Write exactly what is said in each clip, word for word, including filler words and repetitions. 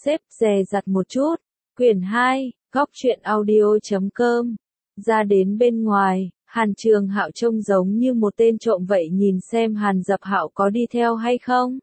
xếp dè dặt một chút. Quyển hai, góc truyện audio chấm com. Ra đến bên ngoài, Hàn Trường Hạo trông giống như một tên trộm vậy, nhìn xem Hàn Dập Hạo có đi theo hay không.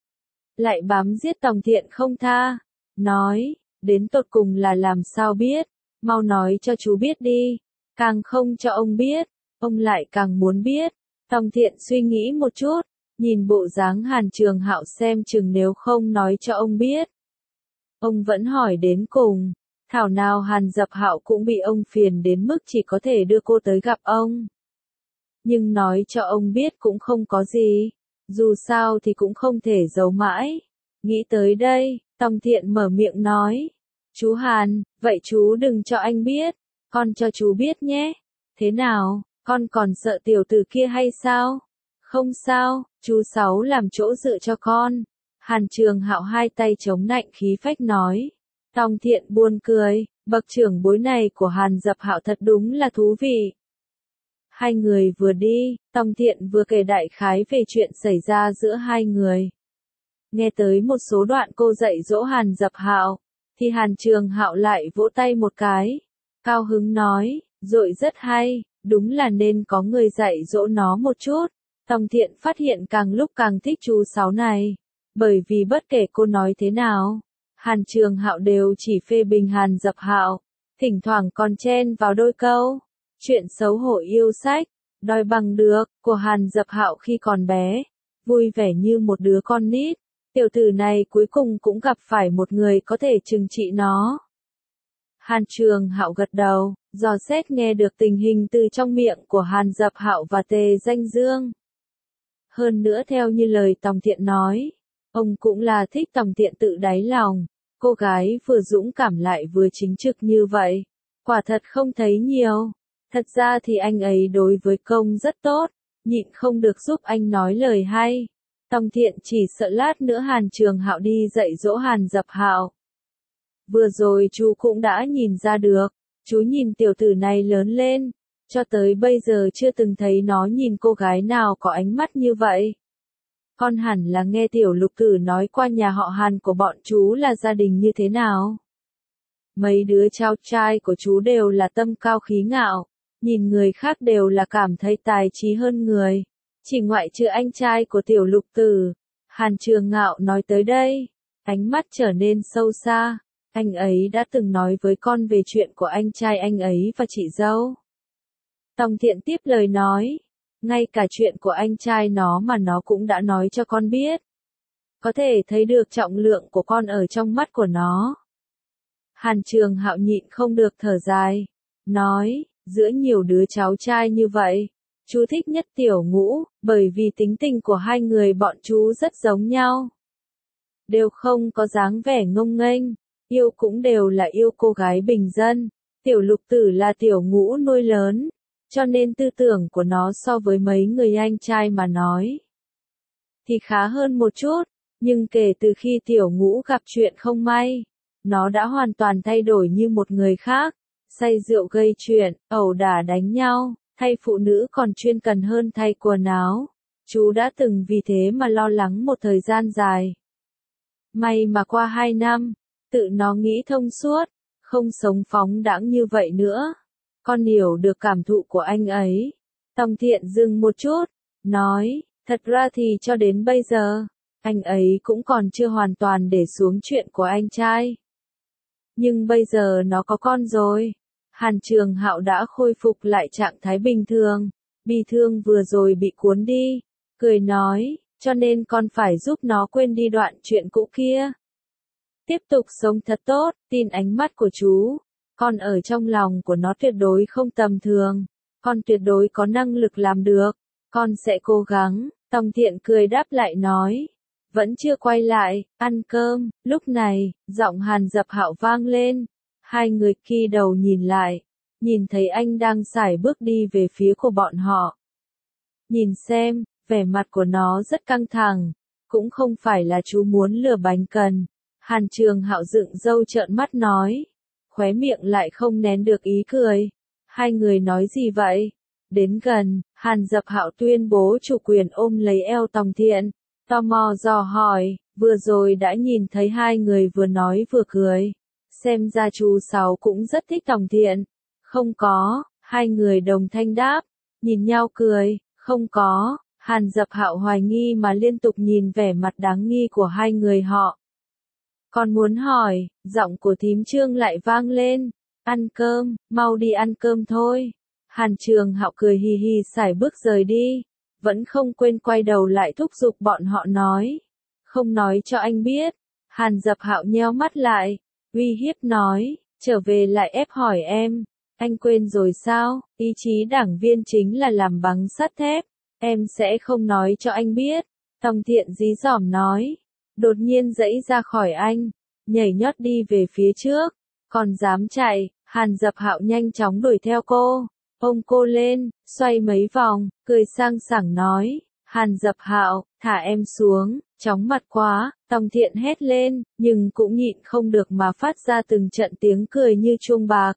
Lại bám giết Tòng Thiện không tha. Nói, đến tột cùng là làm sao biết, mau nói cho chú biết đi. Càng không cho ông biết, ông lại càng muốn biết. Tòng Thiện suy nghĩ một chút, nhìn bộ dáng Hàn Trường Hạo xem chừng nếu không nói cho ông biết, ông vẫn hỏi đến cùng. Thảo nào Hàn Dập Hạo cũng bị ông phiền đến mức chỉ có thể đưa cô tới gặp ông. Nhưng nói cho ông biết cũng không có gì, dù sao thì cũng không thể giấu mãi. Nghĩ tới đây, Tòng Thiện mở miệng nói, chú Hàn, vậy chú đừng cho anh biết, con cho chú biết nhé. Thế nào, con còn sợ tiểu tử kia hay sao? Không sao, chú Sáu làm chỗ dựa cho con. Hàn Trường Hạo hai tay chống nạnh khí phách nói. Tòng Thiện buồn cười, bậc trưởng bối này của Hàn Dập Hạo thật đúng là thú vị. Hai người vừa đi, Tòng Thiện vừa kể đại khái về chuyện xảy ra giữa hai người. Nghe tới một số đoạn cô dạy dỗ Hàn Dập Hạo, thì Hàn Trường Hạo lại vỗ tay một cái, cao hứng nói, dội rất hay, đúng là nên có người dạy dỗ nó một chút. Tòng Thiện phát hiện càng lúc càng thích chú Sáu này, bởi vì bất kể cô nói thế nào, Hàn Trường Hạo đều chỉ phê bình Hàn Dập Hạo, thỉnh thoảng còn chen vào đôi câu. Chuyện xấu hổ yêu sách, đòi bằng được, của Hàn Dập Hạo khi còn bé, vui vẻ như một đứa con nít. Tiểu tử này cuối cùng cũng gặp phải một người có thể trừng trị nó. Hàn Trường Hạo gật đầu, dò xét nghe được tình hình từ trong miệng của Hàn Dập Hạo và Tề Danh Dương. Hơn nữa theo như lời Tòng Thiện nói, ông cũng là thích Tòng Thiện tự đáy lòng. Cô gái vừa dũng cảm lại vừa chính trực như vậy, quả thật không thấy nhiều. Thật ra thì anh ấy đối với công rất tốt, nhịn không được giúp anh nói lời hay. Tòng Thiện chỉ sợ lát nữa Hàn Trường Hạo đi dạy dỗ Hàn Dập Hạo. Vừa rồi chú cũng đã nhìn ra được, chú nhìn tiểu tử này lớn lên, cho tới bây giờ chưa từng thấy nó nhìn cô gái nào có ánh mắt như vậy. Con hẳn là nghe tiểu lục tử nói qua nhà họ Hàn của bọn chú là gia đình như thế nào. Mấy đứa cháu trai của chú đều là tâm cao khí ngạo, nhìn người khác đều là cảm thấy tài trí hơn người, chỉ ngoại trừ anh trai của tiểu lục tử. Hàn Trường Ngạo nói tới đây, ánh mắt trở nên sâu xa, anh ấy đã từng nói với con về chuyện của anh trai anh ấy và chị dâu. Tòng Thiện tiếp lời nói, ngay cả chuyện của anh trai nó mà nó cũng đã nói cho con biết. Có thể thấy được trọng lượng của con ở trong mắt của nó. Hàn Trường Hạo nhịn không được thở dài, nói, giữa nhiều đứa cháu trai như vậy, chú thích nhất Tiểu Ngũ, bởi vì tính tình của hai người bọn chú rất giống nhau. Đều không có dáng vẻ ngông nghênh, yêu cũng đều là yêu cô gái bình dân. Tiểu Lục Tử là Tiểu Ngũ nuôi lớn, cho nên tư tưởng của nó so với mấy người anh trai mà nói thì khá hơn một chút, nhưng kể từ khi Tiểu Ngũ gặp chuyện không may, nó đã hoàn toàn thay đổi như một người khác, say rượu gây chuyện, ẩu đả đánh nhau, thay phụ nữ còn chuyên cần hơn thay quần áo. Chú đã từng vì thế mà lo lắng một thời gian dài. May mà qua hai năm, tự nó nghĩ thông suốt, không sống phóng đãng như vậy nữa. Con hiểu được cảm thụ của anh ấy. Tòng Thiện dừng một chút, nói, thật ra thì cho đến bây giờ, anh ấy cũng còn chưa hoàn toàn để xuống chuyện của anh trai. Nhưng bây giờ nó có con rồi. Hàn Trường Hạo đã khôi phục lại trạng thái bình thường, bi thương vừa rồi bị cuốn đi, cười nói, cho nên con phải giúp nó quên đi đoạn chuyện cũ kia. Tiếp tục sống thật tốt, tin ánh mắt của chú. Con ở trong lòng của nó tuyệt đối không tầm thường, con tuyệt đối có năng lực làm được, con sẽ cố gắng. Tòng Thiện cười đáp lại nói, vẫn chưa quay lại, ăn cơm. Lúc này, giọng Hàn Dập Hạo vang lên, hai người khi đầu nhìn lại, nhìn thấy anh đang sải bước đi về phía của bọn họ. Nhìn xem, vẻ mặt của nó rất căng thẳng, cũng không phải là chú muốn lừa bánh cần. Hàn Trường Hạo dựng râu trợn mắt nói, khóe miệng lại không nén được ý cười. Hai người nói gì vậy? Đến gần, Hàn Dập Hạo tuyên bố chủ quyền ôm lấy eo Tòng Thiện, tò mò dò hỏi, Vừa rồi đã nhìn thấy hai người vừa nói vừa cười. Xem ra chú Sáu cũng rất thích Tòng Thiện. Không có, hai người đồng thanh đáp, nhìn nhau cười, không có. Hàn Dập Hạo hoài nghi mà liên tục nhìn vẻ mặt đáng nghi của hai người họ. Còn muốn hỏi, giọng của thím Trương lại vang lên, ăn cơm, mau đi ăn cơm thôi. Hàn Trường Hạo cười hì hì sải bước rời đi, vẫn không quên quay đầu lại thúc giục bọn họ nói, không nói cho anh biết. Hàn Dập Hạo nheo mắt lại, uy hiếp nói, trở về lại ép hỏi em, anh quên rồi sao, ý chí đảng viên chính là làm bằng sắt thép, em sẽ không nói cho anh biết. Tòng Thiện dí dỏm nói, đột nhiên giãy ra khỏi anh, nhảy nhót đi về phía trước, còn dám chạy. Hàn Dập Hạo nhanh chóng đuổi theo cô, ôm cô lên, xoay mấy vòng, cười sang sảng nói, Hàn Dập Hạo, thả em xuống, chóng mặt quá. Tòng Thiện hét lên, nhưng cũng nhịn không được mà phát ra từng trận tiếng cười như chuông bạc.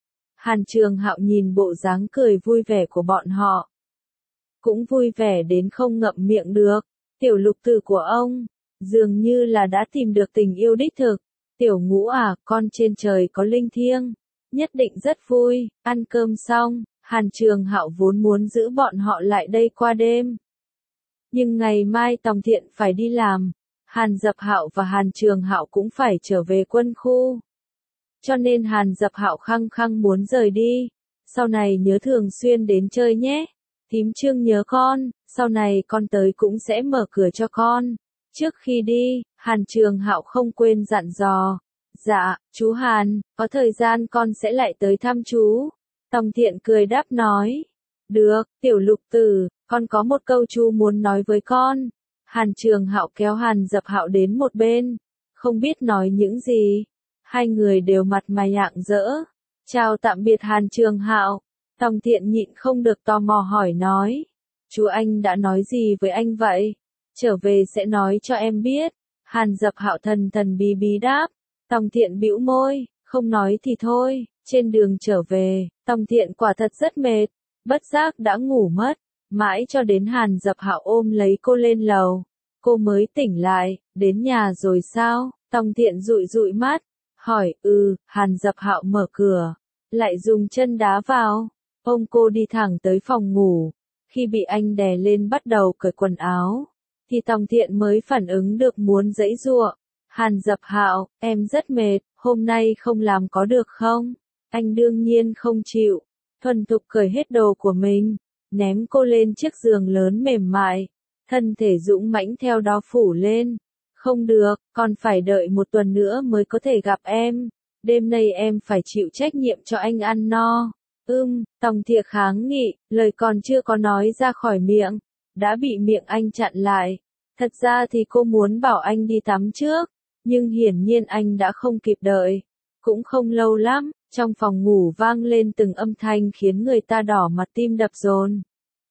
Hàn Trường Hạo nhìn bộ dáng cười vui vẻ của bọn họ, cũng vui vẻ đến không ngậm miệng được. Tiểu Lục Tử của ông, dường như là đã tìm được tình yêu đích thực. Tiểu Ngũ à, con trên trời có linh thiêng, nhất định rất vui. Ăn cơm xong, Hàn Trường Hạo vốn muốn giữ bọn họ lại đây qua đêm. Nhưng ngày mai Tòng Thiện phải đi làm, Hàn Dập Hạo và Hàn Trường Hạo cũng phải trở về quân khu. Cho nên Hàn Dập Hạo khăng khăng muốn rời đi. Sau này nhớ thường xuyên đến chơi nhé. Thím Trương nhớ con, sau này con tới cũng sẽ mở cửa cho con. Trước khi đi, Hàn Trường Hạo không quên dặn dò. Dạ, chú Hàn, có thời gian con sẽ lại tới thăm chú. Tòng Thiện cười đáp nói. Được, Tiểu Lục Tử, con có một câu chú muốn nói với con. Hàn Trường Hạo kéo Hàn Dập Hạo đến một bên, không biết nói những gì. Hai người đều mặt mày rạng rỡ. Chào tạm biệt Hàn Trường Hạo. Tòng Thiện nhịn không được tò mò hỏi nói. Chú anh đã nói gì với anh vậy? Trở về sẽ nói cho em biết. Hàn Dập Hạo thần thần bí bí đáp. Tòng Thiện bĩu môi, không nói thì thôi. Trên đường trở về, Tòng Thiện quả thật rất mệt, bất giác đã ngủ mất. Mãi cho đến Hàn Dập Hạo ôm lấy cô lên lầu, cô mới tỉnh lại. Đến nhà rồi sao? Tòng Thiện dụi dụi mắt, hỏi. Ừ. Hàn Dập Hạo mở cửa, lại dùng chân đá vào, ôm cô đi thẳng tới phòng ngủ. Khi bị anh đè lên bắt đầu cởi quần áo, thì Tòng Thiện mới phản ứng được muốn giãy giụa. Hàn Dập Hạo, em rất mệt, hôm nay không làm có được không? Anh đương nhiên không chịu, thuần thục cởi hết đồ của mình, ném cô lên chiếc giường lớn mềm mại, thân thể dũng mãnh theo đó phủ lên. Không được, còn phải đợi một tuần nữa mới có thể gặp em. Đêm nay em phải chịu trách nhiệm cho anh ăn no. Ưm, Tòng Thiện kháng nghị, lời còn chưa có nói ra khỏi miệng, đã bị miệng anh chặn lại. Thật ra thì cô muốn bảo anh đi tắm trước, nhưng hiển nhiên anh đã không kịp đợi. Cũng không lâu lắm, trong phòng ngủ vang lên từng âm thanh khiến người ta đỏ mặt tim đập dồn.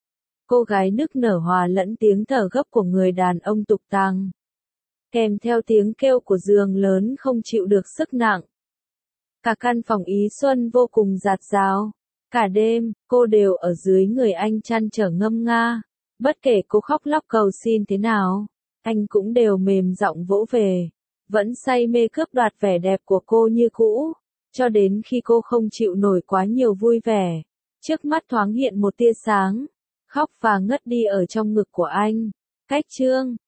Cô gái nức nở hòa lẫn tiếng thở gấp của người đàn ông tục tằng, kèm theo tiếng kêu của giường lớn không chịu được sức nặng. Cả căn phòng Ý Xuân vô cùng rạt rào. Cả đêm, cô đều ở dưới người anh chăn trở ngâm nga. Bất kể cô khóc lóc cầu xin thế nào, anh cũng đều mềm giọng vỗ về. Vẫn say mê cướp đoạt vẻ đẹp của cô như cũ. Cho đến khi cô không chịu nổi quá nhiều vui vẻ, trước mắt thoáng hiện một tia sáng, khóc và ngất đi ở trong ngực của anh. Cách Trương,